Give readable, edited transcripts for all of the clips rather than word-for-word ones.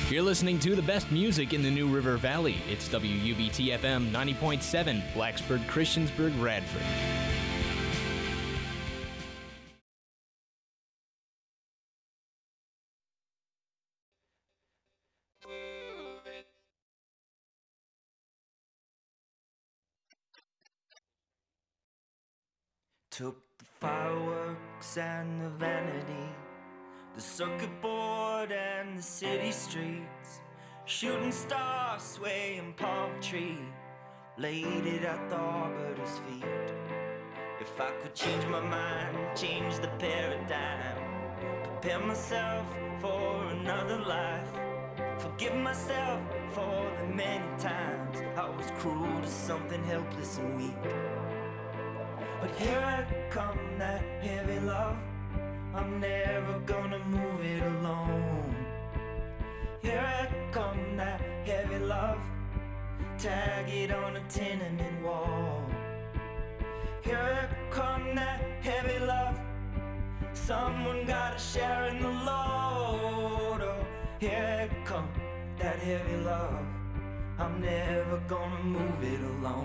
You're listening to the best music in the New River Valley. It's WUBT-FM 90.7, Blacksburg, Christiansburg, Radford. Took the fireworks and the vanity, the circuit board and the city streets, shooting stars swaying palm tree, laid it at the arbiter's feet. If I could change my mind, change the paradigm, prepare myself for another life, forgive myself for the many times I was cruel to something helpless and weak. But here I come, that heavy love, I'm never gonna move it alone. Here I come, that heavy love, tag it on a tenement wall. Here I come, that heavy love, someone gotta share in the load. Oh, here I come, that heavy love, I'm never gonna move it alone.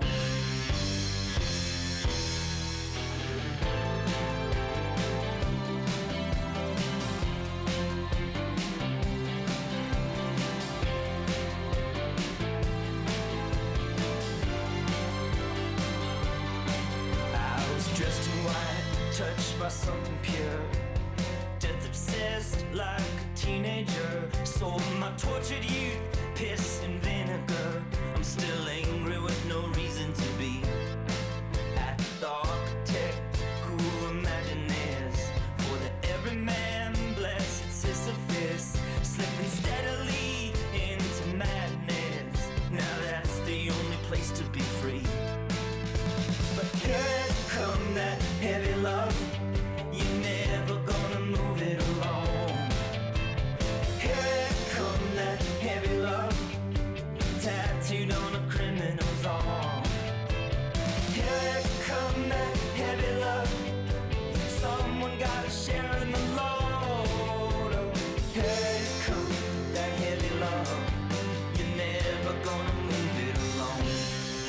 Touched by something pure, death obsessed like a teenager, sold my tortured youth, piss and vinegar. I'm still angry with no reason to be. At the architect who imagined this, for the everyman blessed Sisyphus, slipping steadily into madness. Now that's the only place to be free. But here come that heavy love, you're never gonna move it alone. Here come that heavy love, tattooed on a criminal's arm. Here come that heavy love, someone gotta share in the load. Oh, here come that heavy love, you're never gonna move it alone.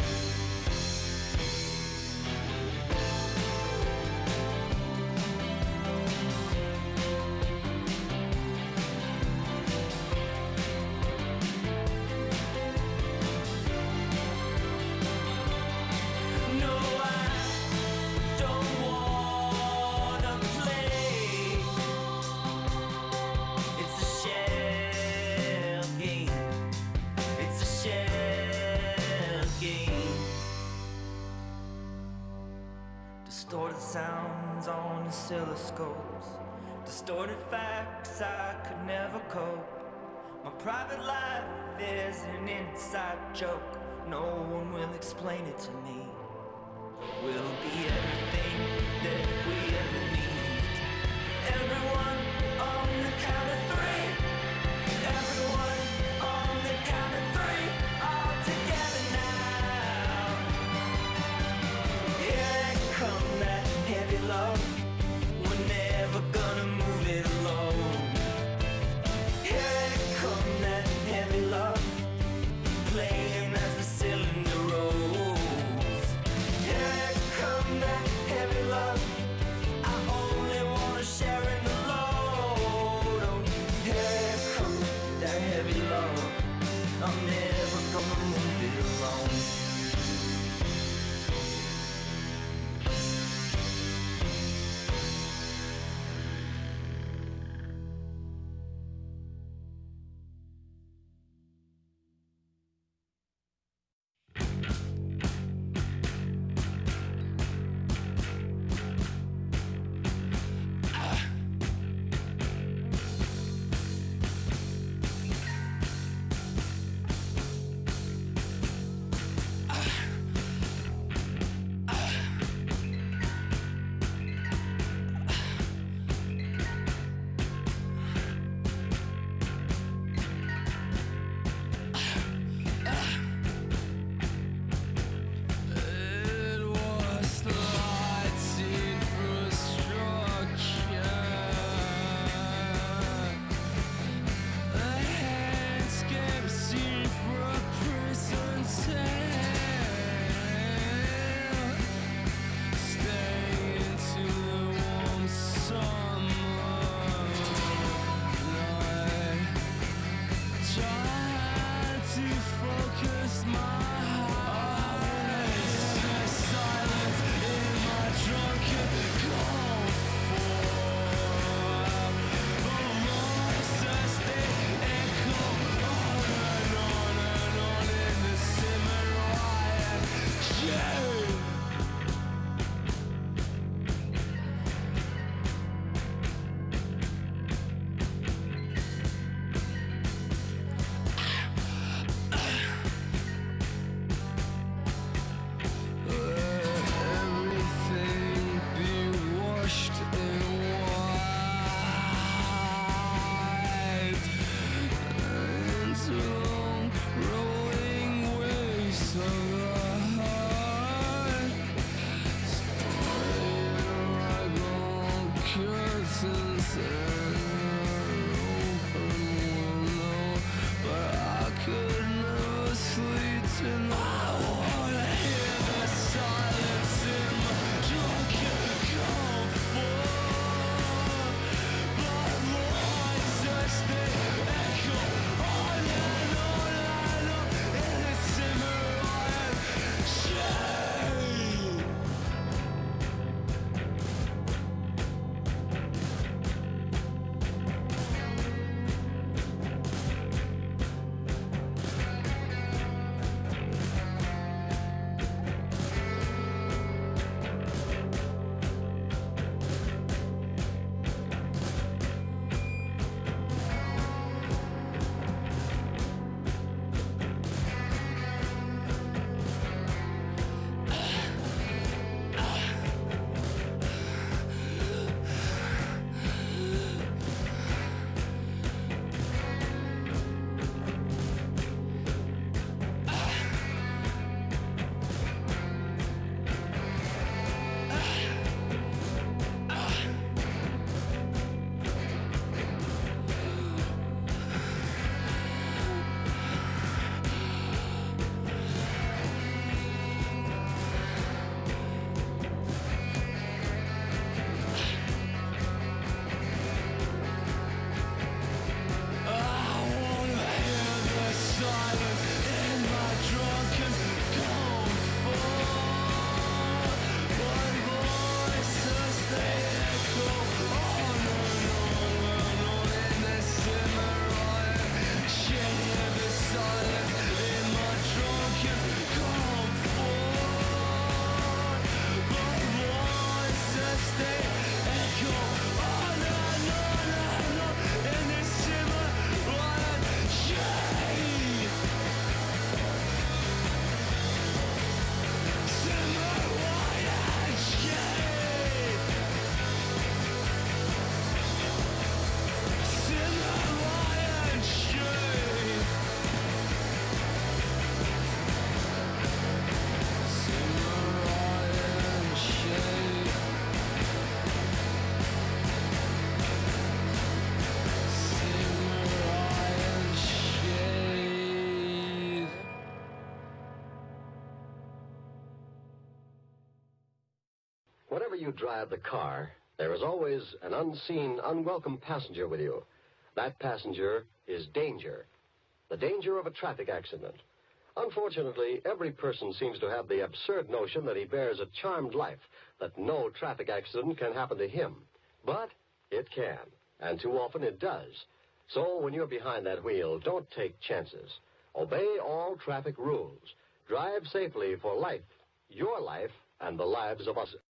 Distorted sounds on oscilloscopes, distorted facts I could never cope. My private life is an inside joke, no one will explain it to me. We'll be everything that we ever need. Everyone on the count of three. Everyone on the count of three. All together now. Here come that heavy love, we're never gonna move it alone. Here come that heavy love, playing as the cylinder rolls. Here come that heavy Whenever you drive the car, there is always an unseen, unwelcome passenger with you. That passenger is danger. The danger of a traffic accident. Unfortunately, every person seems to have the absurd notion that he bears a charmed life, that no traffic accident can happen to him. But it can, and too often it does. So when you're behind that wheel, don't take chances. Obey all traffic rules. Drive safely for life, your life, and the lives of us.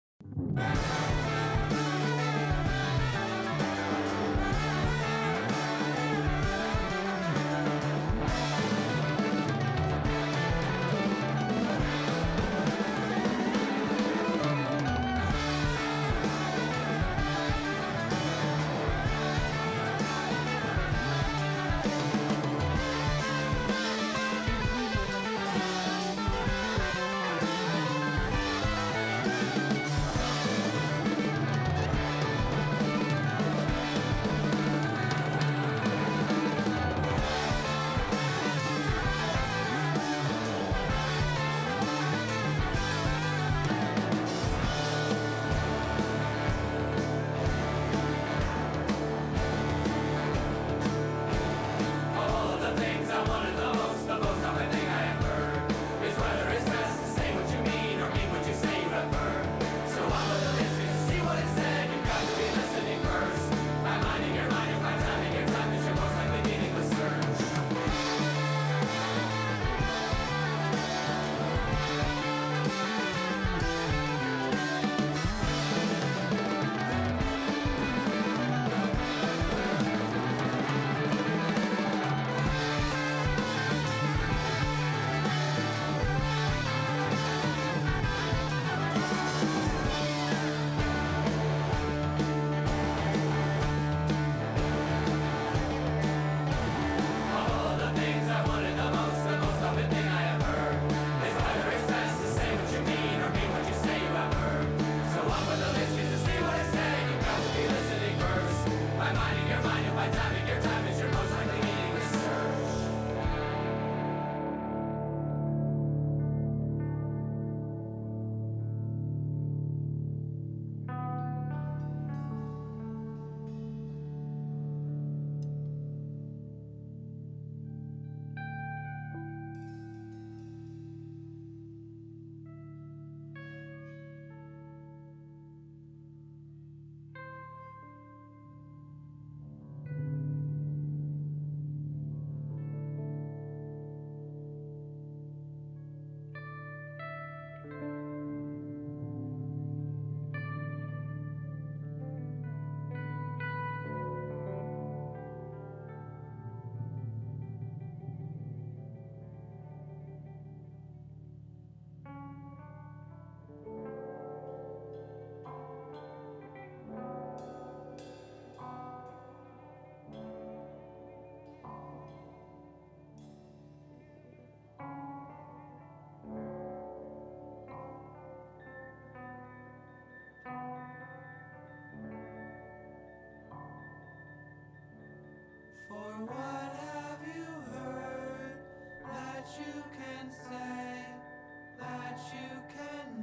For what have you heard that you can say, that you can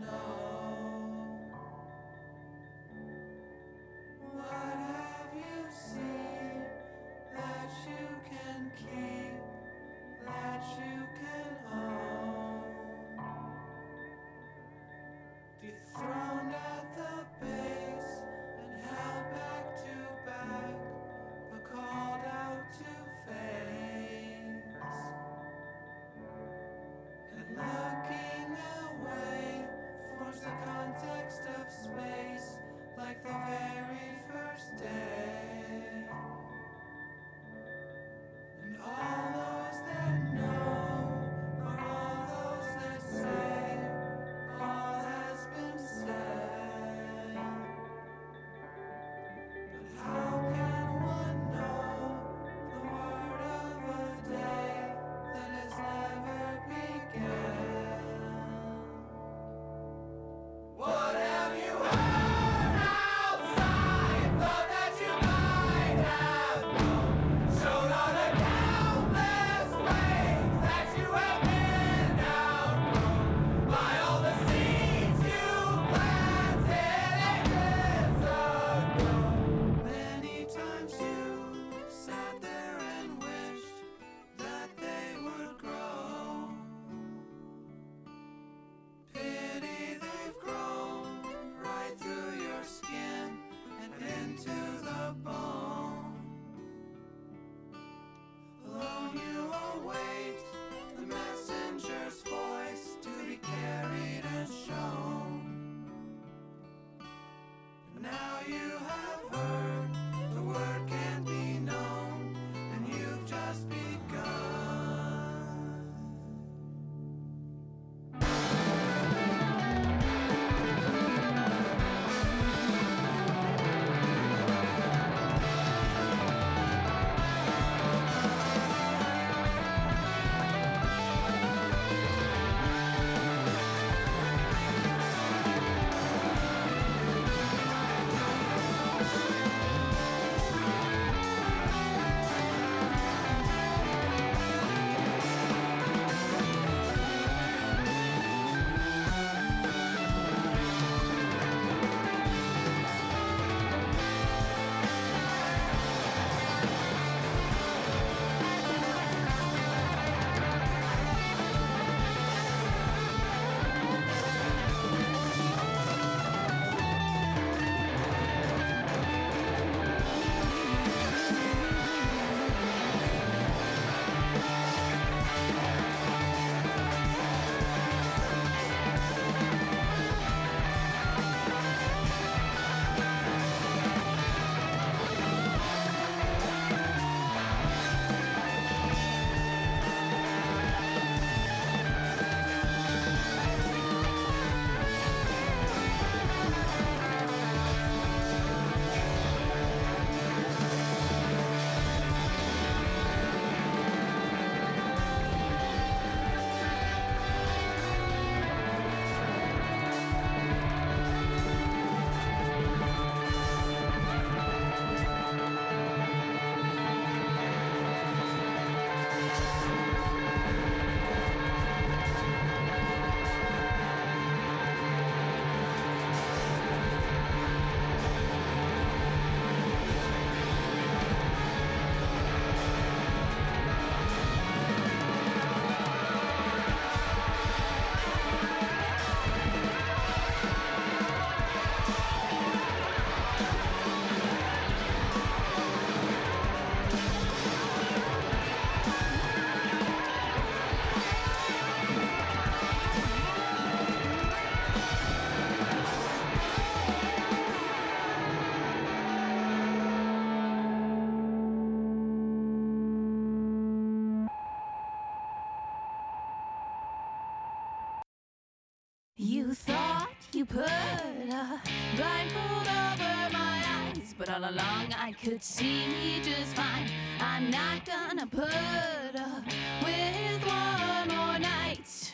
know? What have you seen that you can keep, that you can own? Dethroned at the base and held back to back, but called out to face, and looking away have heard, the word can be known, and you've just begun. You thought you put a blindfold over my eyes, but all along I could see just fine. I'm not gonna put up with one more night.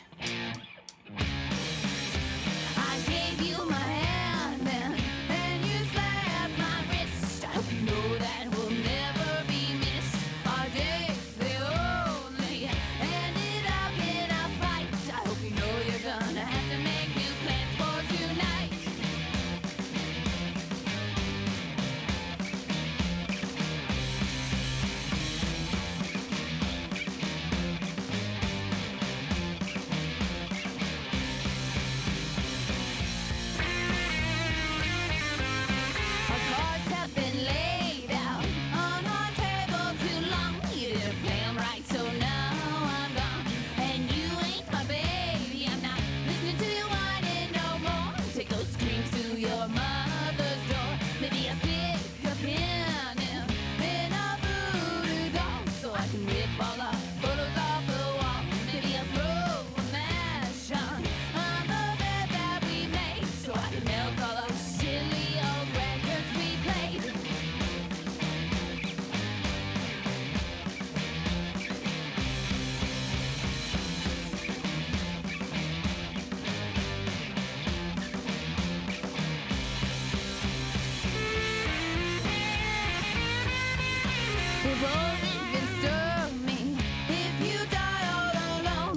I gave you my hand and you slapped my wrist. I hope you know that we'll never be missed. Our days, they only ended up in a fight. I hope you know you're gonna have to make new plans for tonight. Our cards have been laid out on our table too long. You didn't play 'em right, so now I'm gone. And you ain't my baby. I'm not listening to you whining no more. Take those screams to your mother's door. Maybe I'll stick a pin in a voodoo doll so I can rip all our photos off the wall. Maybe I'll throw a mash on the bed that we made so I can melt all those silly old records we played. It won't even stir me if you die all alone.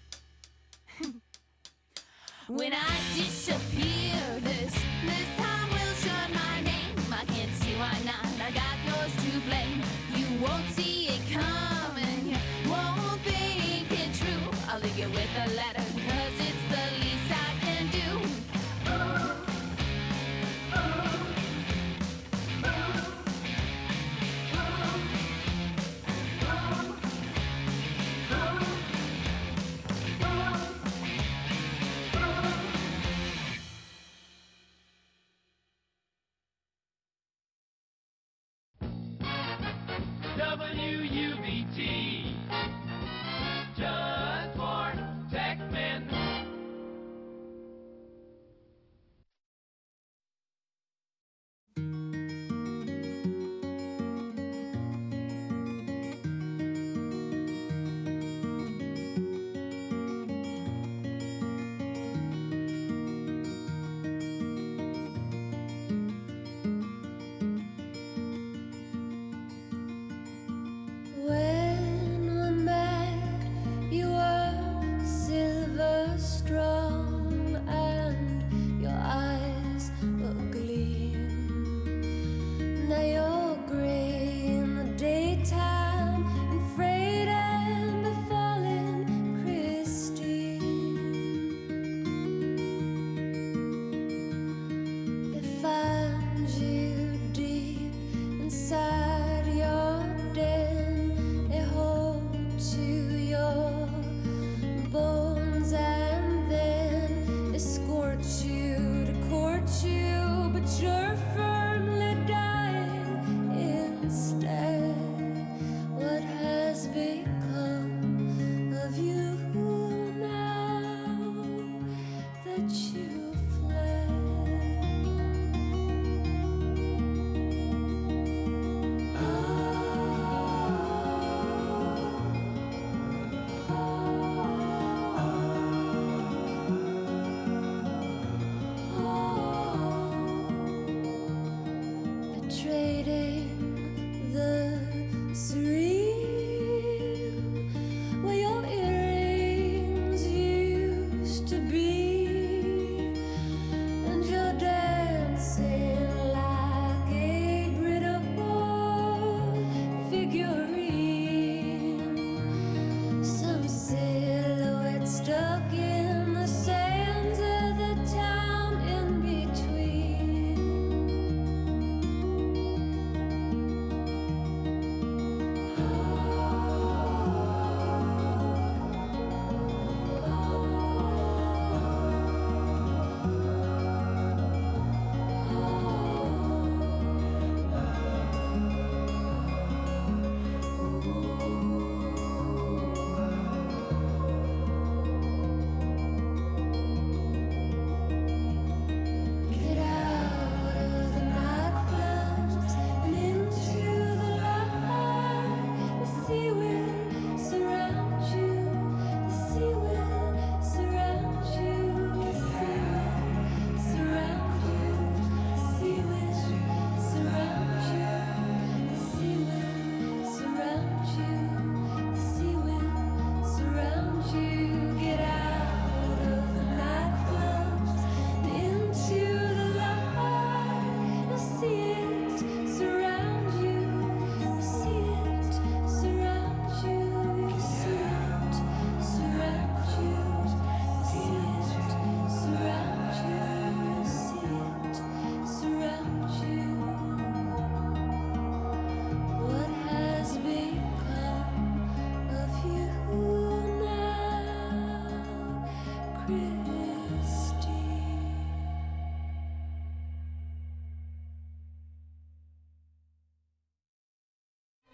When I disappear, this time will shun my name. I can't see why not. I got yours to blame. You won't see it coming. You won't think it true. I'll leave you with a letter, 'cause it's the least I can do.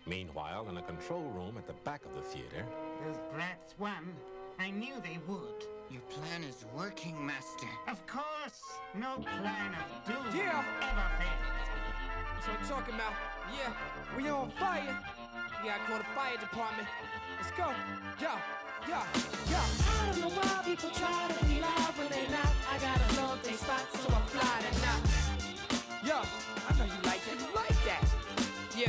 Meanwhile, in a control room at the back of the theater... Those brats won. I knew they would. Your plan is working, Master. Of course. No plan of doom Yeah. ever fails. That's what I'm talking about. Yeah, we on fire. You gotta call the fire department. Let's go. Yeah. I don't know why people try to be loud when they not. I gotta love they spots, so I fly tonight. Yo, I know you like that. You like that. Yeah.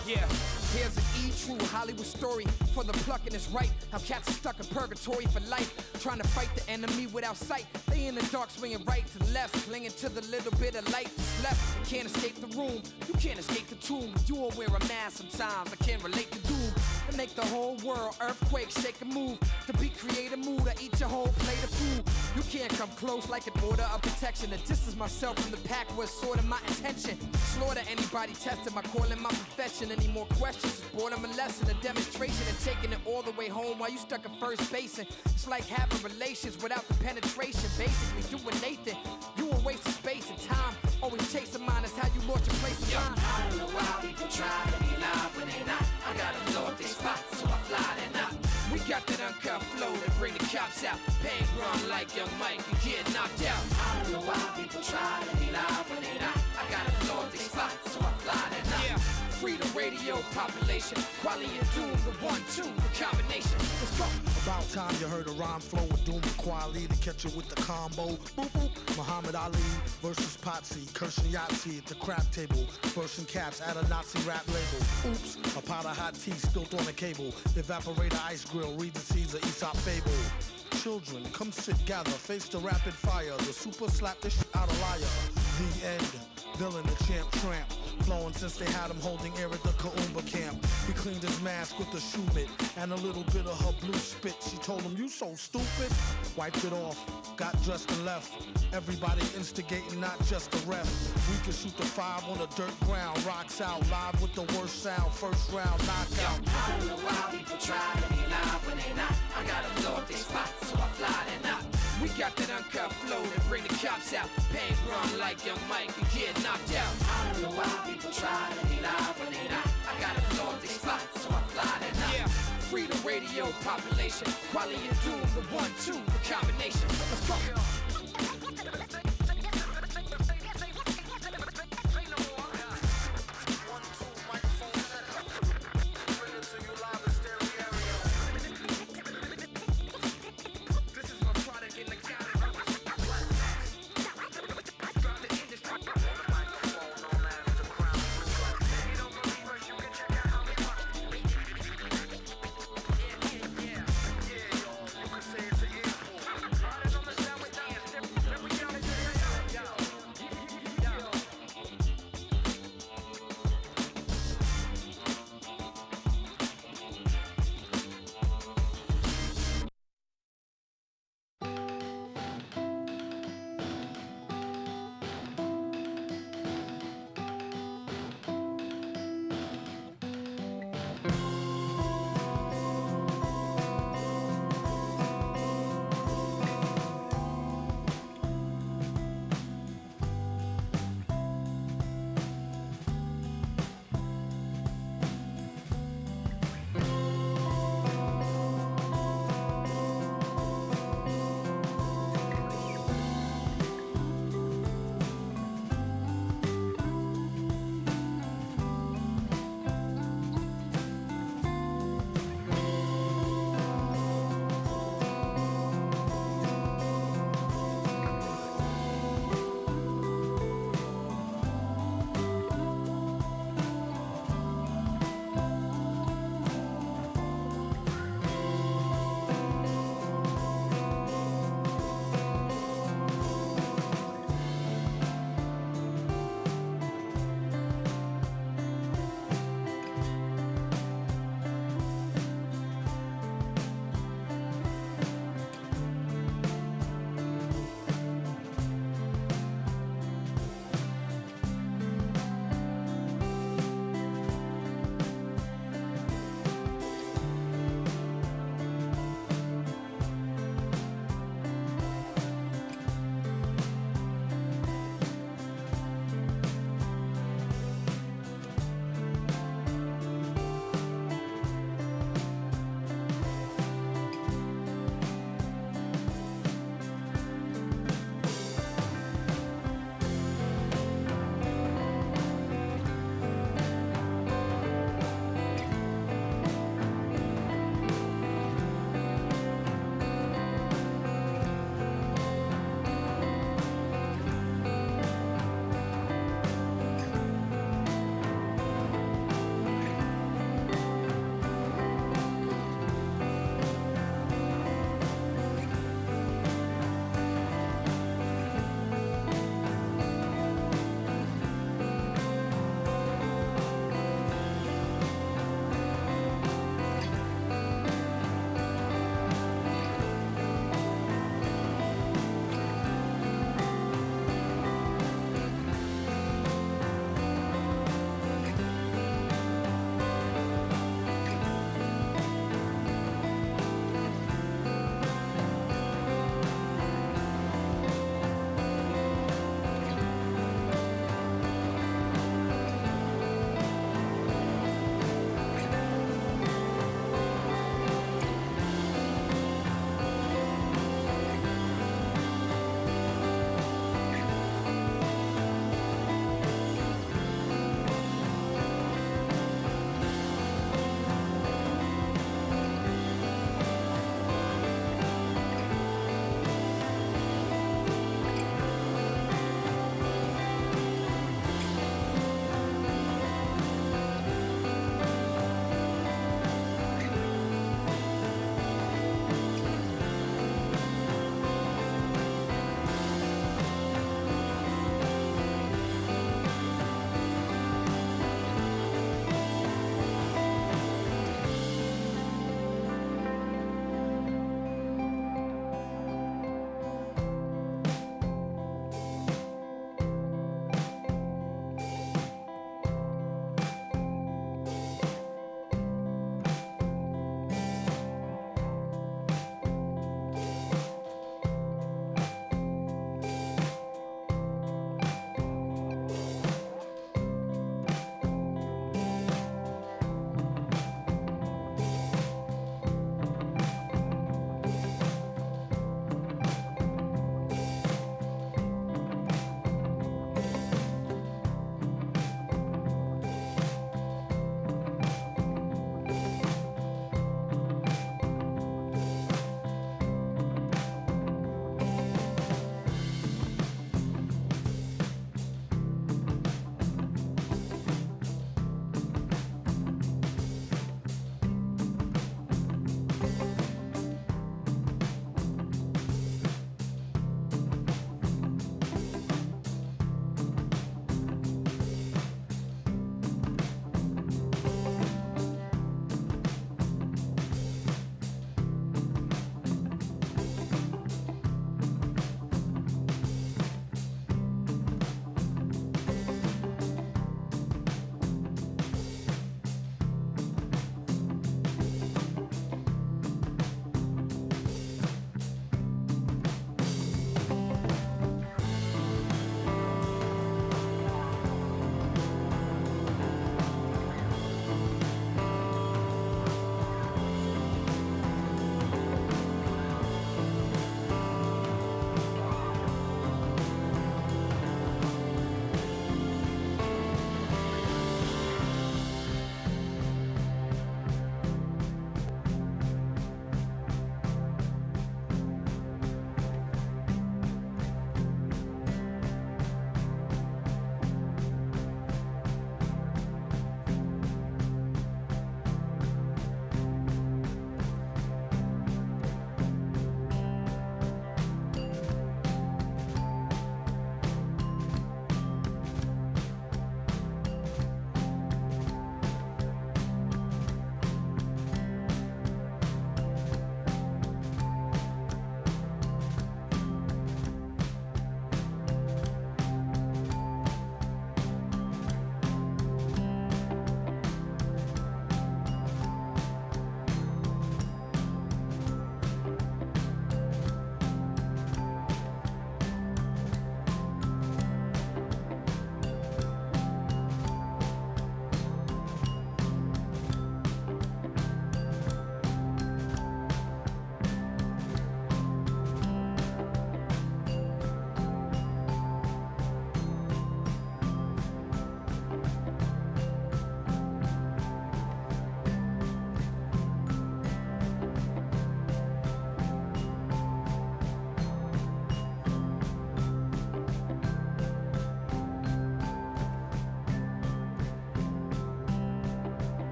Here's an E-true Hollywood story for the plucking is right. How cats are stuck in purgatory for life, trying to fight the enemy without sight. They in the dark, swinging right to the left, clinging to the little bit of light that's left. You can't escape the room, you can't escape the tomb. You all wear a mask sometimes. I can't relate to doom. To make the whole world earthquake, shake and move. To be creative mood, I eat your whole plate of food. You can't come close like an order of protection. To distance myself from the pack was sort of my intention. Slaughter anybody tested my calling my profession. Any more questions? It's boredom a lesson, a demonstration, and taking it all the way home while you stuck at first base. And it's like having relations without the penetration. Basically doing Nathan. You a waste of space and time. Always chasing mine is how you lost your place in line. I don't know why people try to be loud when they not. I gotta blow up they spots, so I fly they not. We got that uncut flow to bring the cops out. Bang, run like Young Mike, you get knocked out. I don't know why people try to be loud when they not. I gotta blow up they spots, so I fly they not. Yeah, freedom radio population. Quality and Doom, the 1-2, the combination. Let's go. About time you heard a rhyme flow with Doom and Quali to catch you with the combo. Boop boop. Muhammad Ali versus Potsy, Kirshen Yahtzee at the crap table. Bursting caps at a Nazi rap label. Oops, a pot of hot tea spilt on a cable. Evaporator ice grill, read the seeds of Aesop fable. Children, come sit, gather, face the rapid fire. The super slap this shit out a liar. The end. Villain, the champ, tramp. Flowing since they had him holding air at the Kaumba camp. He cleaned his mask with a shoe mitt and a little bit of her blue spit. She told him, you so stupid. Wiped it off, got dressed and left. Everybody instigating, not just the ref. We can shoot the 5 on the dirt ground. Rocks out, live with the worst sound. First round, knockout. I don't know why people try to be loud when they not. I gotta blow up they spots, so I fly they not. We got that uncut flow to bring the cops out. Bang, run like Young Mike, you get knocked out. I don't know why people try to be loud when they not. I gotta blow up they spots, so I fly they not. Yeah, freedom radio population. Quality and Doom, the 1-2, the combination. Let's go.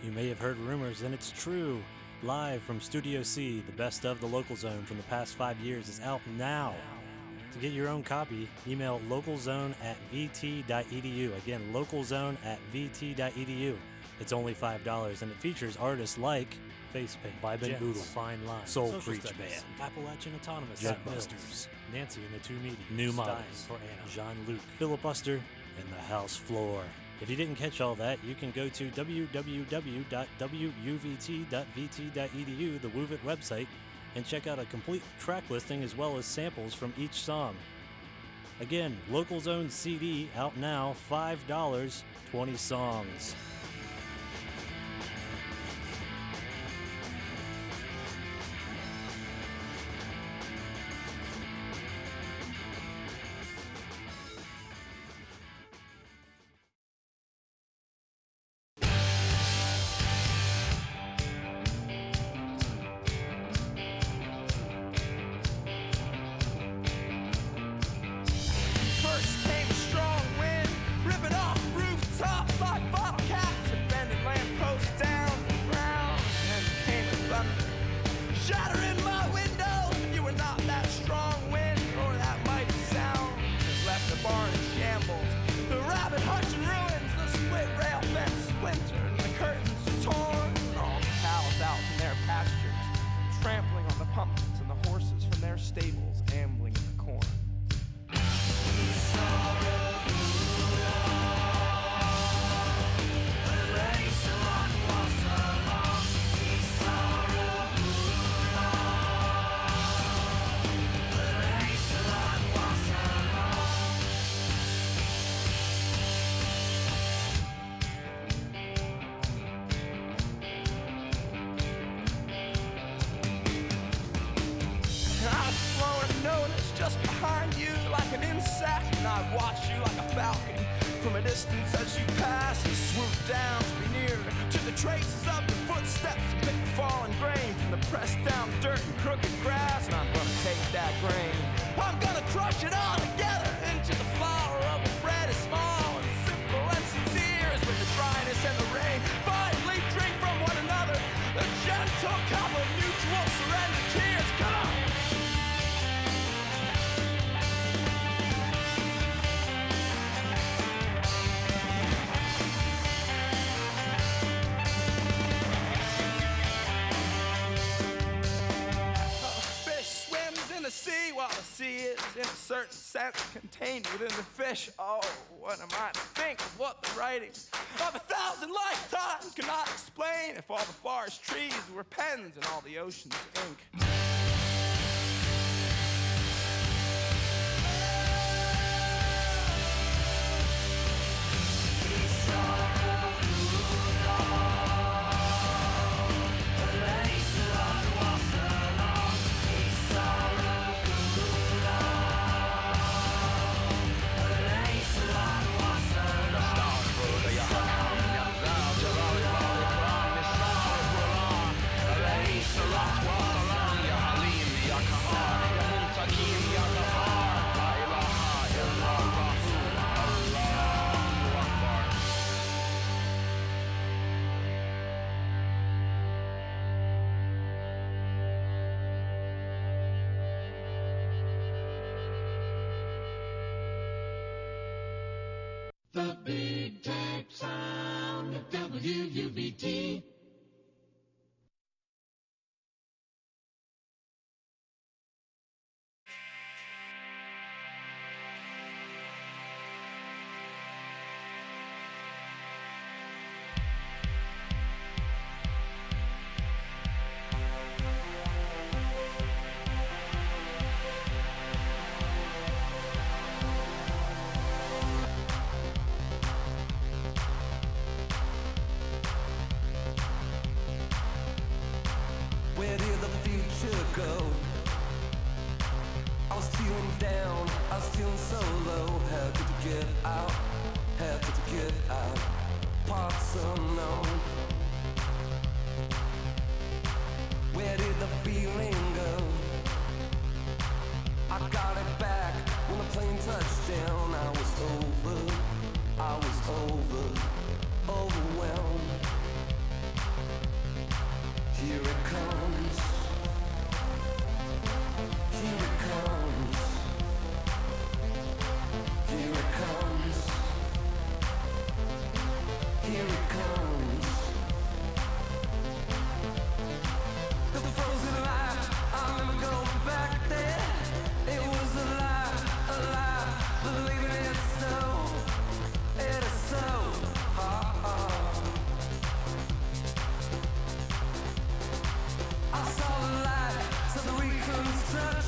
You may have heard rumors, and it's true. Live from Studio C, the best of the Local Zone from the past 5 years is out now. To get your own copy, email localzone@vt.edu. Again, localzone@vt.edu. It's only $5, and it features artists like Face Paint, Vibe and Boodle, Fine Line, Soul Preach Band, Appalachian Autonomous, Busters, Nancy and the Two Meaties, New Models for Anna, Jean-Luc, Filibuster, and the House Floor. If you didn't catch all that, you can go to www.wuvt.vt.edu, the WUVIT website, and check out a complete track listing as well as samples from each song. Again, Local Zone CD out now, $5, 20 songs. Contained within the fish. Oh, what am I to think of what the writings of 1,000 lifetimes cannot explain if all the forest trees were pens and all the ocean's ink. The big tape sound of WUVT.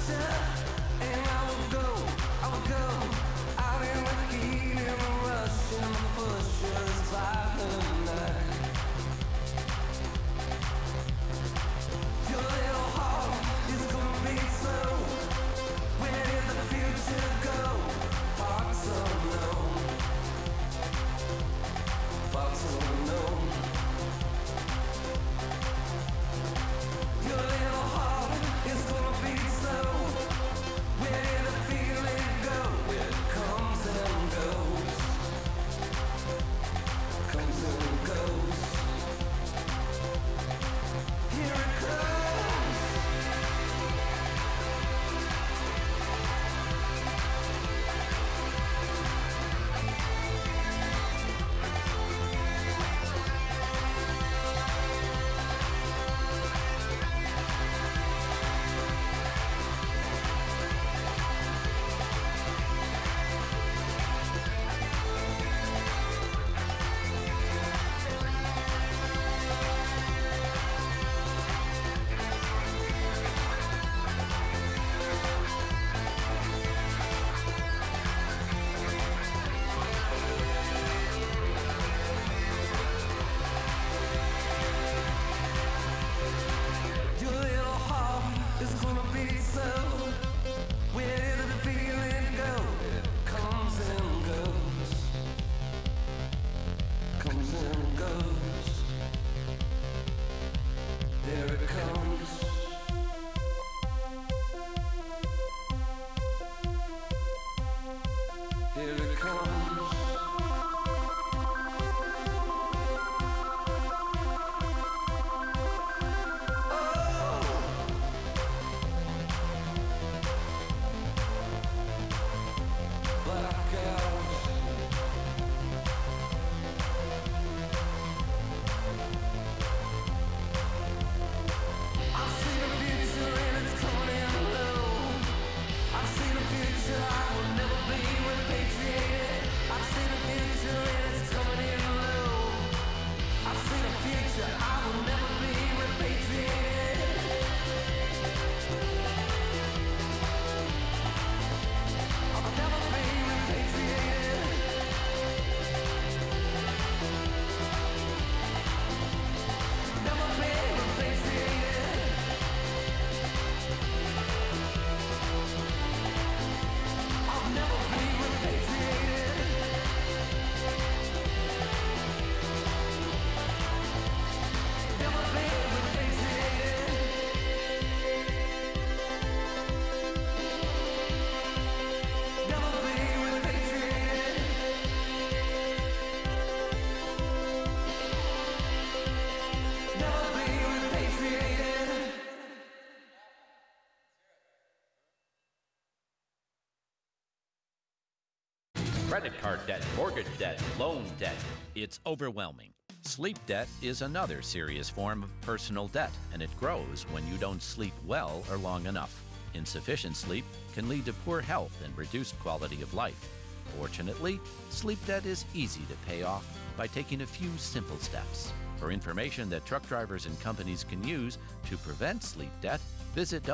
Credit card debt, mortgage debt, loan debt. It's overwhelming. Sleep debt is another serious form of personal debt, and it grows when you don't sleep well or long enough. Insufficient sleep can lead to poor health and reduced quality of life. Fortunately, sleep debt is easy to pay off by taking a few simple steps. For information that truck drivers and companies can use to prevent sleep debt, visit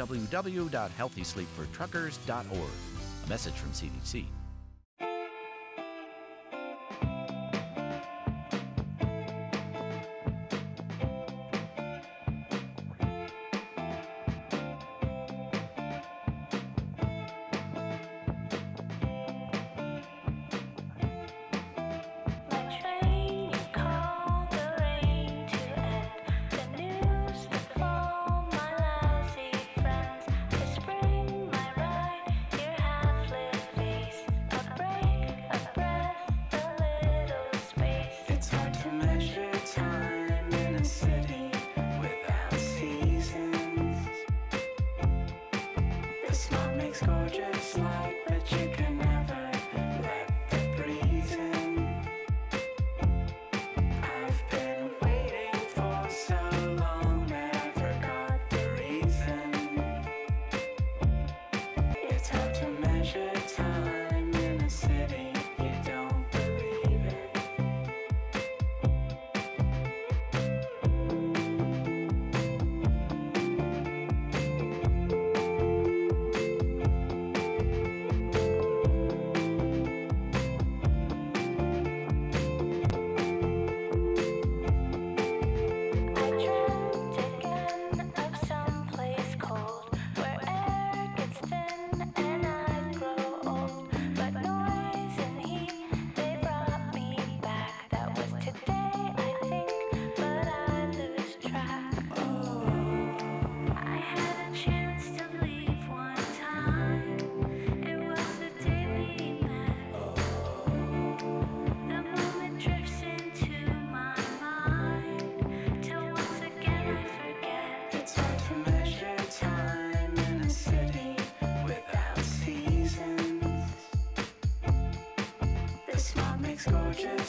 www.healthysleepfortruckers.org. A message from CDC.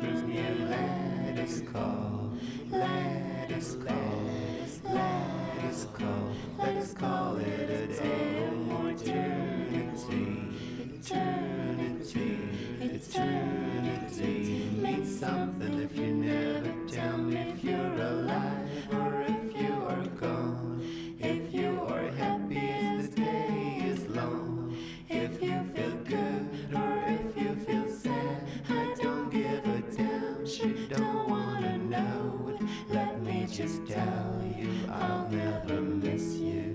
through near. Let us call, let us call, let us call, let us call it a day. Eternity, eternity, eternity means something if you never tell me if you're alive or if you are gone. If you are happy as the day is long. If you feel good or if you feel sad, I don't give a damn. You don't wanna know. Let me just tell you, I'll never miss you.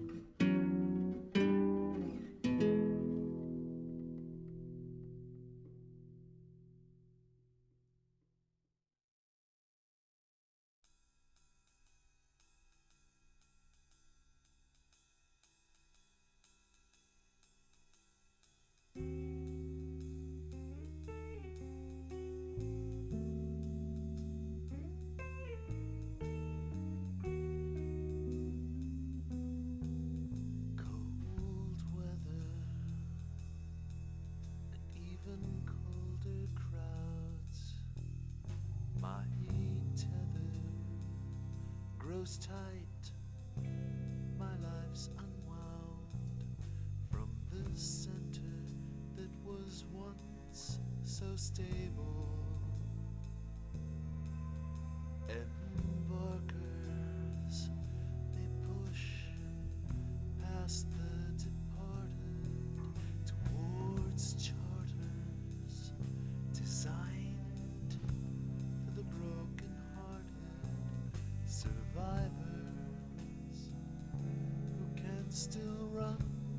Grows tight, my life's unwound from the center that was once so stable. Embarkers, they push past the departed towards charters designed for the broken-hearted survivors who can still run,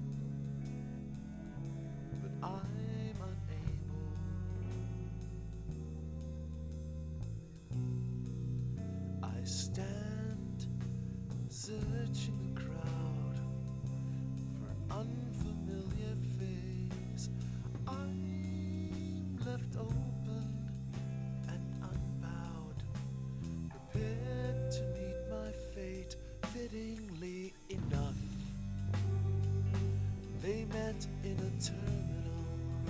but I'm unable. I stand searching the crowd for an unfamiliar face. I'm left open and unbowed, prepared to meet my fate fittingly enough. They met in a terminal,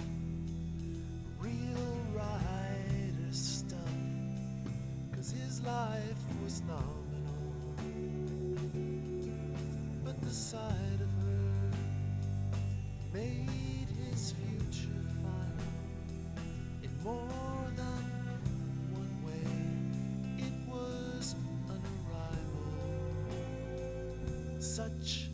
real rider stuff, 'cause his life was nominal. But the sight of her made his future final in more than one way. It was an arrival, such